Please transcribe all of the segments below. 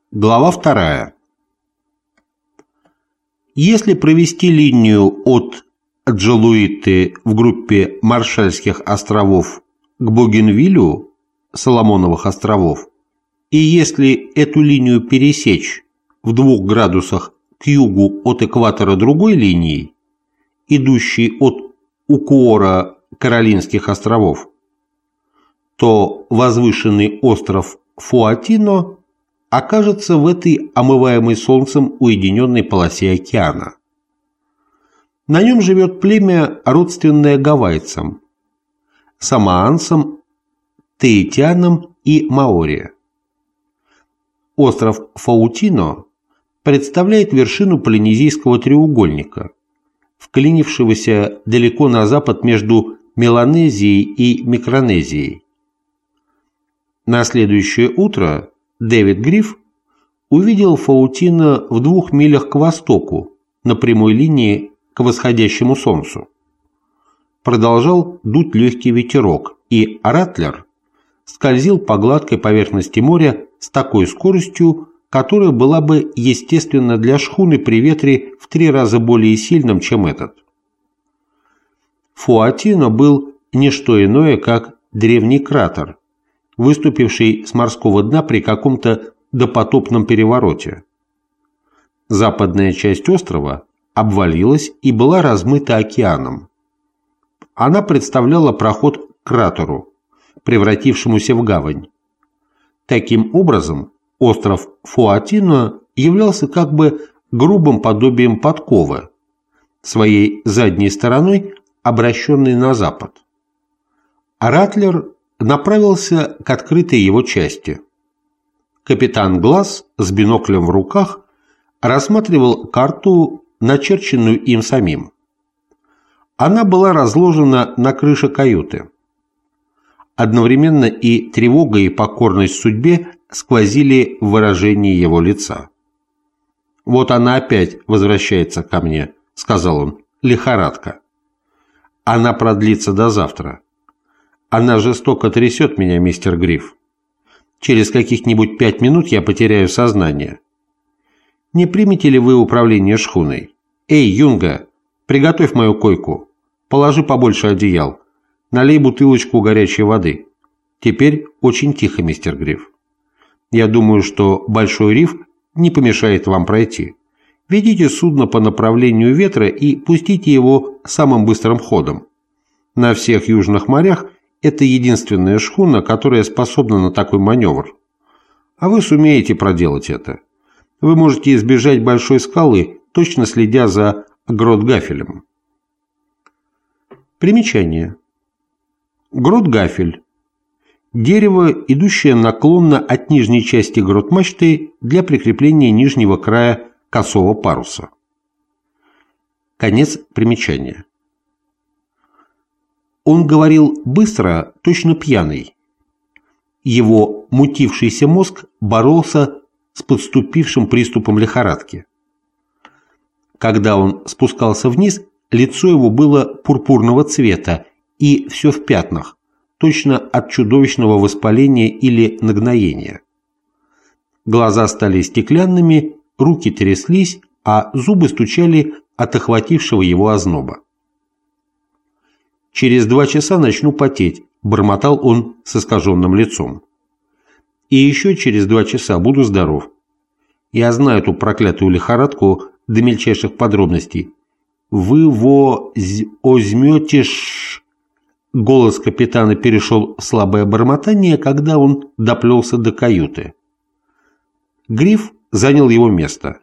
Глава 2. Если провести линию от Джалуиты в группе Маршальских островов к Бугенвиллю, Соломоновых островов, и если эту линию пересечь в 2 градусах к югу от экватора другой линией, идущей от Укуора Каролинских островов, то возвышенный остров Фуатино окажется в этой омываемой солнцем уединенной полосе океана. На нем живет племя, родственное гавайцам, самоанцам, таитянам и маори. Остров Фаутино представляет вершину Полинезийского треугольника, вклинившегося далеко на запад между Меланезией и Микронезией. На следующее утро Дэвид Гриф увидел Фаутино в 2 милях к востоку, на прямой линии к восходящему солнцу. Продолжал дуть легкий ветерок, и Ратлер скользил по гладкой поверхности моря с такой скоростью, которая была бы естественна для шхуны при ветре в 3 раза более сильном, чем этот. Фуатино был не что иное, как древний кратер, выступивший с морского дна при каком-то допотопном перевороте. Западная часть острова обвалилась и была размыта океаном. Она представляла проход к кратеру, превратившемуся в гавань. Таким образом, остров Фуатино являлся как бы грубым подобием подковы, своей задней стороной обращенной на запад. А Ратлер направился к открытой его части. Капитан Глаз с биноклем в руках рассматривал карту, начерченную им самим. Она была разложена на крыше каюты. Одновременно и тревога, и покорность судьбе сквозили в выражении его лица. «Вот она опять возвращается ко мне», — сказал он, — «лихорадка. Она продлится до завтра. Она жестоко трясет меня, мистер Гриф. Через каких-нибудь 5 минут я потеряю сознание. Не примете ли вы управление шхуной? Эй, Юнга, приготовь мою койку. Положи побольше одеял. Налей бутылочку горячей воды. Теперь очень тихо, мистер Гриф. Я думаю, что Большой риф не помешает вам пройти. Ведите судно по направлению ветра и пустите его самым быстрым ходом. На всех южных морях это единственная шхуна, которая способна на такой маневр. А вы сумеете проделать это. Вы можете избежать большой скалы, точно следя за Грот-Гафелем. Примечание. Грот-Гафель. Дерево, идущее наклонно от нижней части грот-мачты для прикрепления нижнего края косого паруса. Конец примечания. Он говорил быстро, точно пьяный. Его мутившийся мозг боролся с подступившим приступом лихорадки. Когда он спускался вниз, лицо его было пурпурного цвета и все в пятнах, точно от чудовищного воспаления или нагноения. Глаза стали стеклянными, руки тряслись, а зубы стучали от охватившего его озноба. «Через 2 часа начну потеть», – бормотал он с искаженным лицом. «И еще через 2 часа буду здоров. Я знаю эту проклятую лихорадку до мельчайших подробностей. Вы возьмете Голос капитана перешел в слабое бормотание, когда он доплелся до каюты. Гриф занял его место.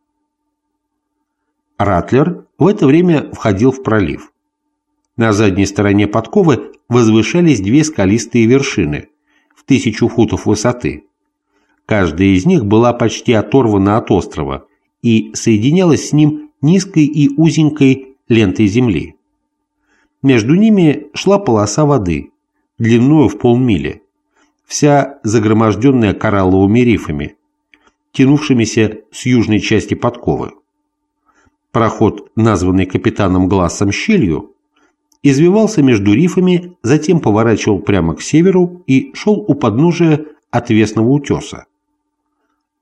Ратлер в это время входил в пролив. На задней стороне подковы возвышались 2 скалистые вершины в 1000 футов высоты. Каждая из них была почти оторвана от острова и соединялась с ним низкой и узенькой лентой земли. Между ними шла полоса воды, длиною в полмили, вся загроможденная коралловыми рифами, тянувшимися с южной части подковы. Проход, названный капитаном Глассом щелью, извивался между рифами, затем поворачивал прямо к северу и шел у подножия отвесного утеса.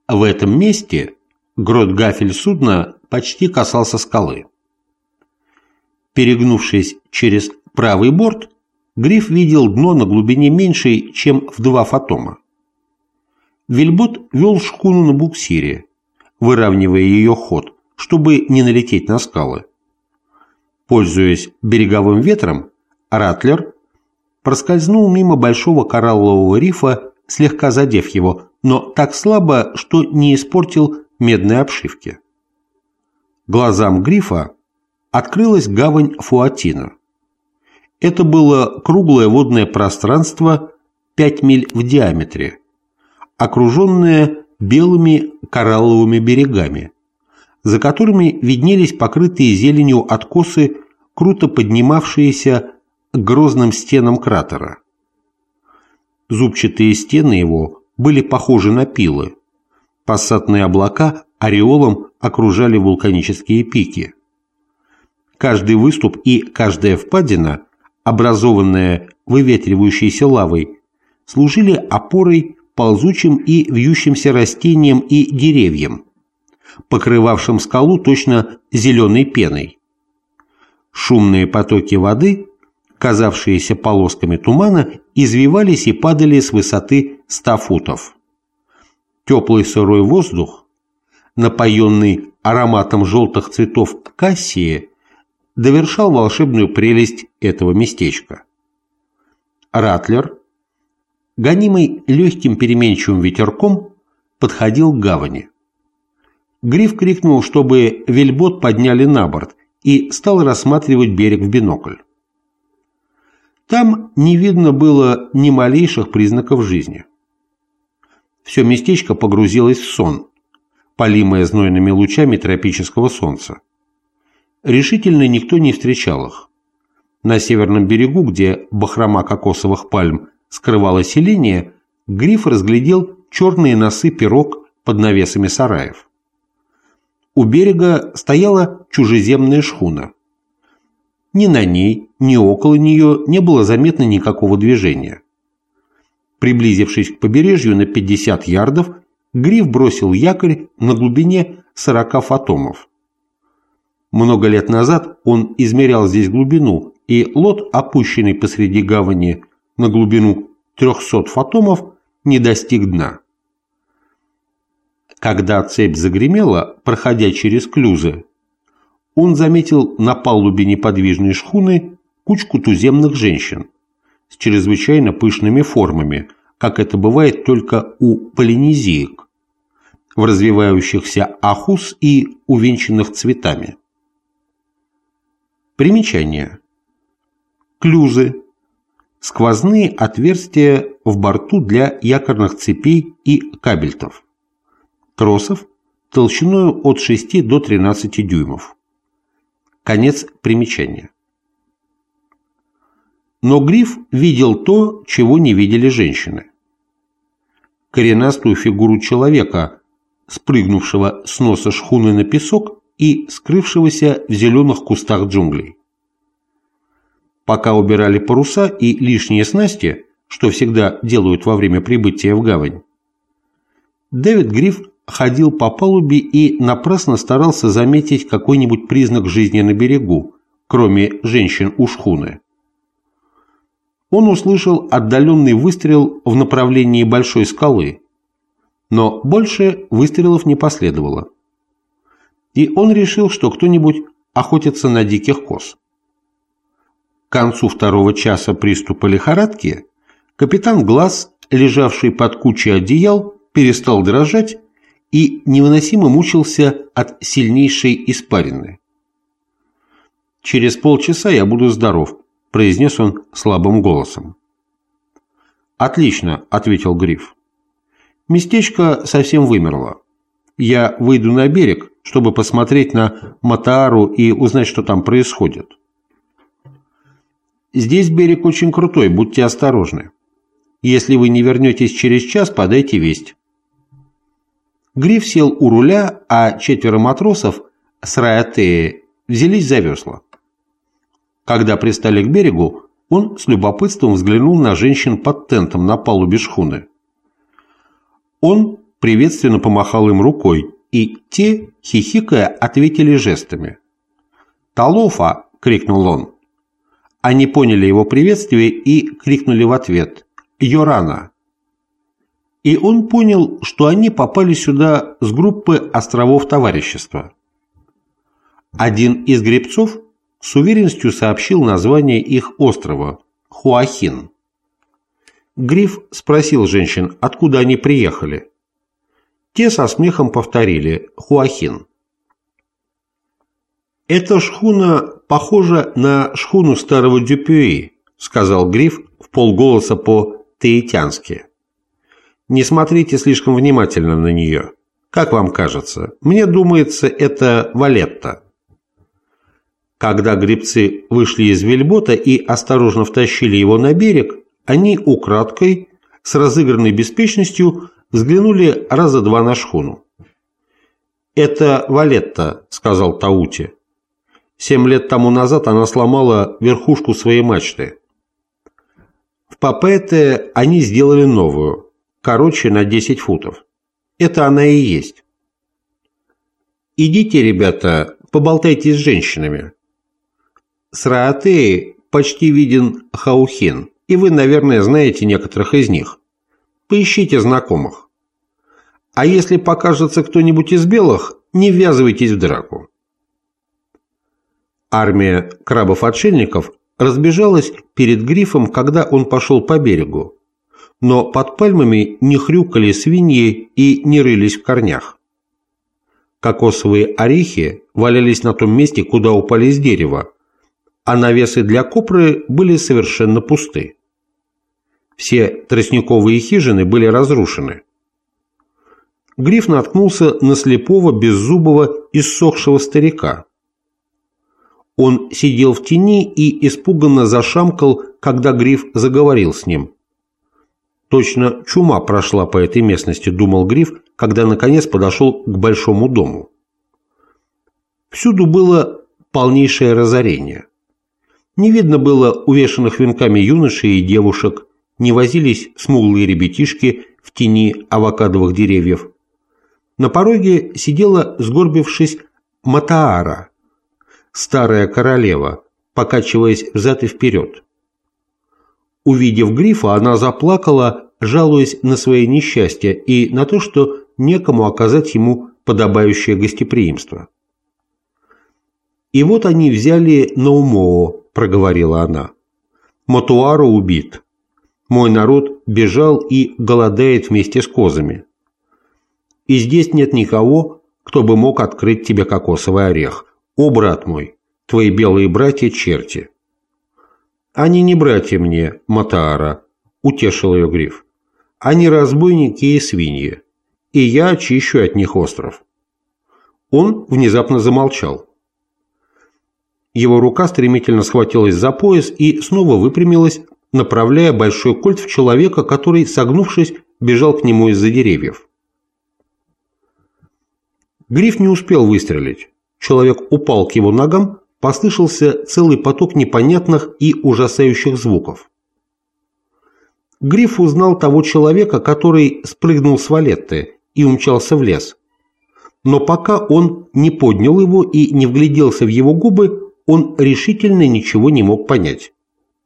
В этом месте грот-гафель судна почти касался скалы. Перегнувшись через правый борт, Гриф видел дно на глубине меньшей, чем в 2 фатома. Вельбот вел шхуну на буксире, выравнивая ее ход, чтобы не налететь на скалы. Пользуясь береговым ветром, Ратлер проскользнул мимо большого кораллового рифа, слегка задев его, но так слабо, что не испортил медной обшивки. Глазам Грифа открылась гавань Фуатино. Это было круглое водное пространство 5 миль в диаметре, окруженное белыми коралловыми берегами, за которыми виднелись покрытые зеленью откосы, круто поднимавшиеся к грозным стенам кратера. Зубчатые стены его были похожи на пилы. Пассатные облака ореолом окружали вулканические пики. Каждый выступ и каждая впадина, образованная выветривающейся лавой, служили опорой ползучим и вьющимся растениям и деревьям, покрывавшим скалу точно зеленой пеной. Шумные потоки воды, казавшиеся полосками тумана, извивались и падали с высоты 100 футов. Теплый сырой воздух, напоенный ароматом желтых цветов кассии, довершал волшебную прелесть этого местечка. Ратлер, гонимый легким переменчивым ветерком, подходил к гавани. Гриф крикнул, чтобы вельбот подняли на борт, и стал рассматривать берег в бинокль. Там не видно было ни малейших признаков жизни. Все местечко погрузилось в сон, палимое знойными лучами тропического солнца. Решительно никто не встречал их. На северном берегу, где бахрома кокосовых пальм скрывала селение, Гриф разглядел черные носы пирог под навесами сараев. У берега стояла чужеземная шхуна. Ни на ней, ни около нее не было заметно никакого движения. Приблизившись к побережью на 50 ярдов, Гриф бросил якорь на глубине 40 фатомов. Много лет назад он измерял здесь глубину, и лот, опущенный посреди гавани на глубину 300 фатомов, не достиг дна. Когда цепь загремела, проходя через клюзы, он заметил на палубе неподвижной шхуны кучку туземных женщин с чрезвычайно пышными формами, как это бывает только у полинезиек, в развивающихся ахус и увенчанных цветами. Примечание. Клюзы. Сквозные отверстия в борту для якорных цепей и кабельтов. Тросов толщиной от 6 до 13 дюймов. Конец примечания. Но Гриф видел то, чего не видели женщины. Коренастую фигуру человека, спрыгнувшего с носа шхуны на песок и скрывшегося в зеленых кустах джунглей. Пока убирали паруса и лишние снасти, что всегда делают во время прибытия в гавань, Дэвид Гриф ходил по палубе и напрасно старался заметить какой-нибудь признак жизни на берегу, кроме женщин у шхуны. Он услышал отдаленный выстрел в направлении большой скалы, но больше выстрелов не последовало. И он решил, что кто-нибудь охотится на диких коз. К концу 2-го часа приступа лихорадки капитан Глаз, лежавший под кучей одеял, перестал дрожать и невыносимо мучился от сильнейшей испарины. «Через полчаса я буду здоров», – произнес он слабым голосом. «Отлично», – ответил Гриф. «Местечко совсем вымерло. Я выйду на берег, чтобы посмотреть на Матаару и узнать, что там происходит. Здесь берег очень крутой, будьте осторожны. Если вы не вернетесь через час, подайте весть». Гриф сел у руля, а 4 матросов с Раятеи взялись за весла. Когда пристали к берегу, он с любопытством взглянул на женщин под тентом на палубе шхуны. Он приветственно помахал им рукой, и те, хихикая, ответили жестами. «Талофа!» — крикнул он. Они поняли его приветствие и крикнули в ответ «Йорана!». И он понял, что они попали сюда с группы островов товарищества. Один из гребцов с уверенностью сообщил название их острова – Хуахин. Гриф спросил женщин, откуда они приехали. Те со смехом повторили «Хуахин». «Эта шхуна похожа на шхуну старого Дюпюи», – сказал Гриф вполголоса по-таитянски. «Не смотрите слишком внимательно на нее. Как вам кажется? Мне думается, это Валетта». Когда гребцы вышли из вельбота и осторожно втащили его на берег, они украдкой, с разыгранной беспечностью, взглянули раза два на шхуну. «Это Валетта», — сказал Таути. 7 лет тому назад она сломала верхушку своей мачты. В Папете они сделали новую, короче на 10 футов. Это она и есть. Идите, ребята, поболтайте с женщинами. С Раатеи почти виден Хаухин, и вы, наверное, знаете некоторых из них. Поищите знакомых. А если покажется кто-нибудь из белых, не ввязывайтесь в драку. Армия крабов-отшельников разбежалась перед Грифом, когда он пошел по берегу, но под пальмами не хрюкали свиньи и не рылись в корнях. Кокосовые орехи валялись на том месте, куда упали с дерева, а навесы для копры были совершенно пусты. Все тростниковые хижины были разрушены. Гриф наткнулся на слепого, беззубого, иссохшего старика. Он сидел в тени и испуганно зашамкал, когда Гриф заговорил с ним. Точно чума прошла по этой местности, думал Гриф, когда наконец подошел к большому дому. Всюду было полнейшее разорение. Не видно было увешанных венками юношей и девушек, не возились смуглые ребятишки в тени авокадовых деревьев. На пороге сидела, сгорбившись, Матаара, старая королева, покачиваясь взад и вперед. Увидев Грифа, она заплакала, жалуясь на свои несчастья и на то, что некому оказать ему подобающее гостеприимство. «И вот они взяли Наумоо», — проговорила она. «Мотуару убит. Мой народ бежал и голодает вместе с козами. И здесь нет никого, кто бы мог открыть тебе кокосовый орех. О, брат мой, твои белые братья-черти!» «Они не братья мне, Матаара», — утешил ее Гриф. «Они разбойники и свиньи, и я очищу от них остров». Он внезапно замолчал. Его рука стремительно схватилась за пояс и снова выпрямилась, направляя большой кольт в человека, который, согнувшись, бежал к нему из-за деревьев. Гриф не успел выстрелить. Человек упал к его ногам, послышался целый поток непонятных и ужасающих звуков. Гриф узнал того человека, который спрыгнул с Валетты и умчался в лес. Но пока он не поднял его и не вгляделся в его губы, он решительно ничего не мог понять.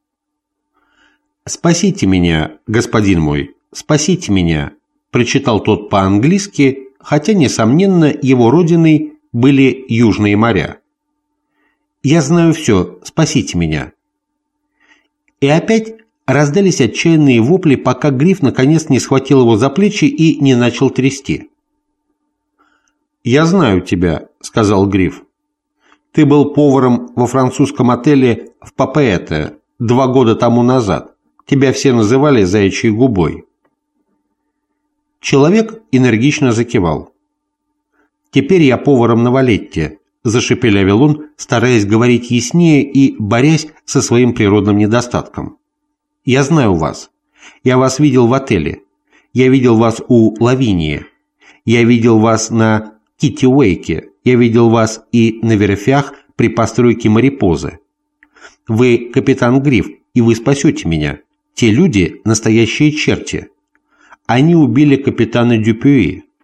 «Спасите меня, господин мой, спасите меня», – прочитал тот по-английски, хотя, несомненно, его родиной были южные моря. «Я знаю все, спасите меня». И опять раздались отчаянные вопли, пока Гриф наконец не схватил его за плечи и не начал трясти. «Я знаю тебя», – сказал Гриф. «Ты был поваром во французском отеле в Папете 2 года тому назад. Тебя все называли заячьей губой». Человек энергично закивал. «Теперь я поваром на Валетте», – зашепелявил он, стараясь говорить яснее и борясь со своим природным недостатком. «Я знаю вас. Я вас видел в отеле. Я видел вас у Лавинии. Я видел вас на Китти-Уэйке. Я видел вас и на верфях при постройке Марипозы. Вы капитан Гриф, и вы спасете меня. Те люди – настоящие черти. Они убили капитана Дюпюи.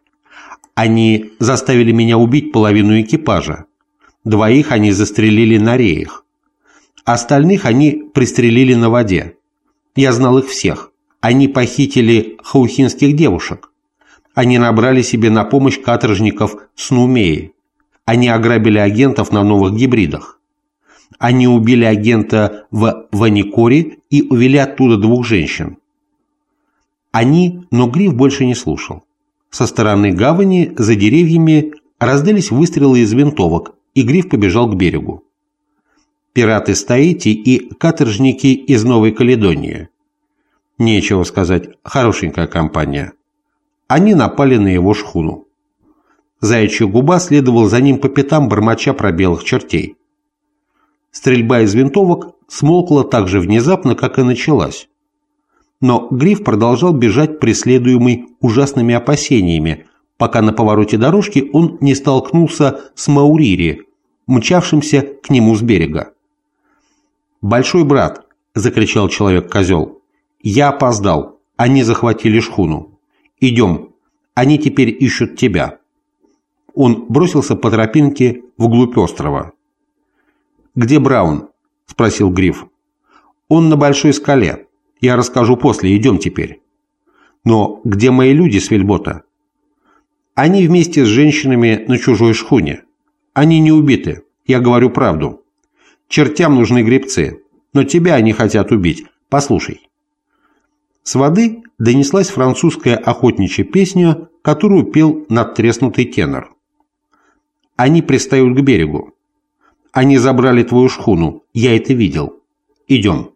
Они заставили меня убить половину экипажа. 2 они застрелили на реях. Остальных они пристрелили на воде. Я знал их всех. Они похитили хаухинских девушек. Они набрали себе на помощь каторжников с Нумеи. Они ограбили агентов на новых гибридах. Они убили агента в Ваникоре и увели оттуда 2 женщин. Но Гриф больше не слушал. Со стороны гавани, за деревьями, раздались выстрелы из винтовок, и Гриф побежал к берегу. Пираты из Таити и каторжники из Новой Каледонии. Нечего сказать, хорошенькая компания. Они напали на его шхуну. Заячья губа следовал за ним по пятам, бормоча про белых чертей. Стрельба из винтовок смолкла так же внезапно, как и началась. Но Гриф продолжал бежать, преследуемый ужасными опасениями, пока на повороте дорожки он не столкнулся с Маурири, мчавшимся к нему с берега. «Большой брат!» – закричал человек-козел. «Я опоздал. Они захватили шхуну. Идем. Они теперь ищут тебя». Он бросился по тропинке вглубь острова. «Где Браун?» – спросил Гриф. «Он на большой скале. Я расскажу после. Идем теперь». «Но где мои люди с Вельбота?» «Они вместе с женщинами на чужой шхуне. Они не убиты. Я говорю правду. Чертям нужны гребцы, но тебя они хотят убить. Послушай». С воды донеслась французская охотничья песня, которую пел надтреснутый тенор. «Они пристают к берегу. Они забрали твою шхуну. Я это видел. Идем».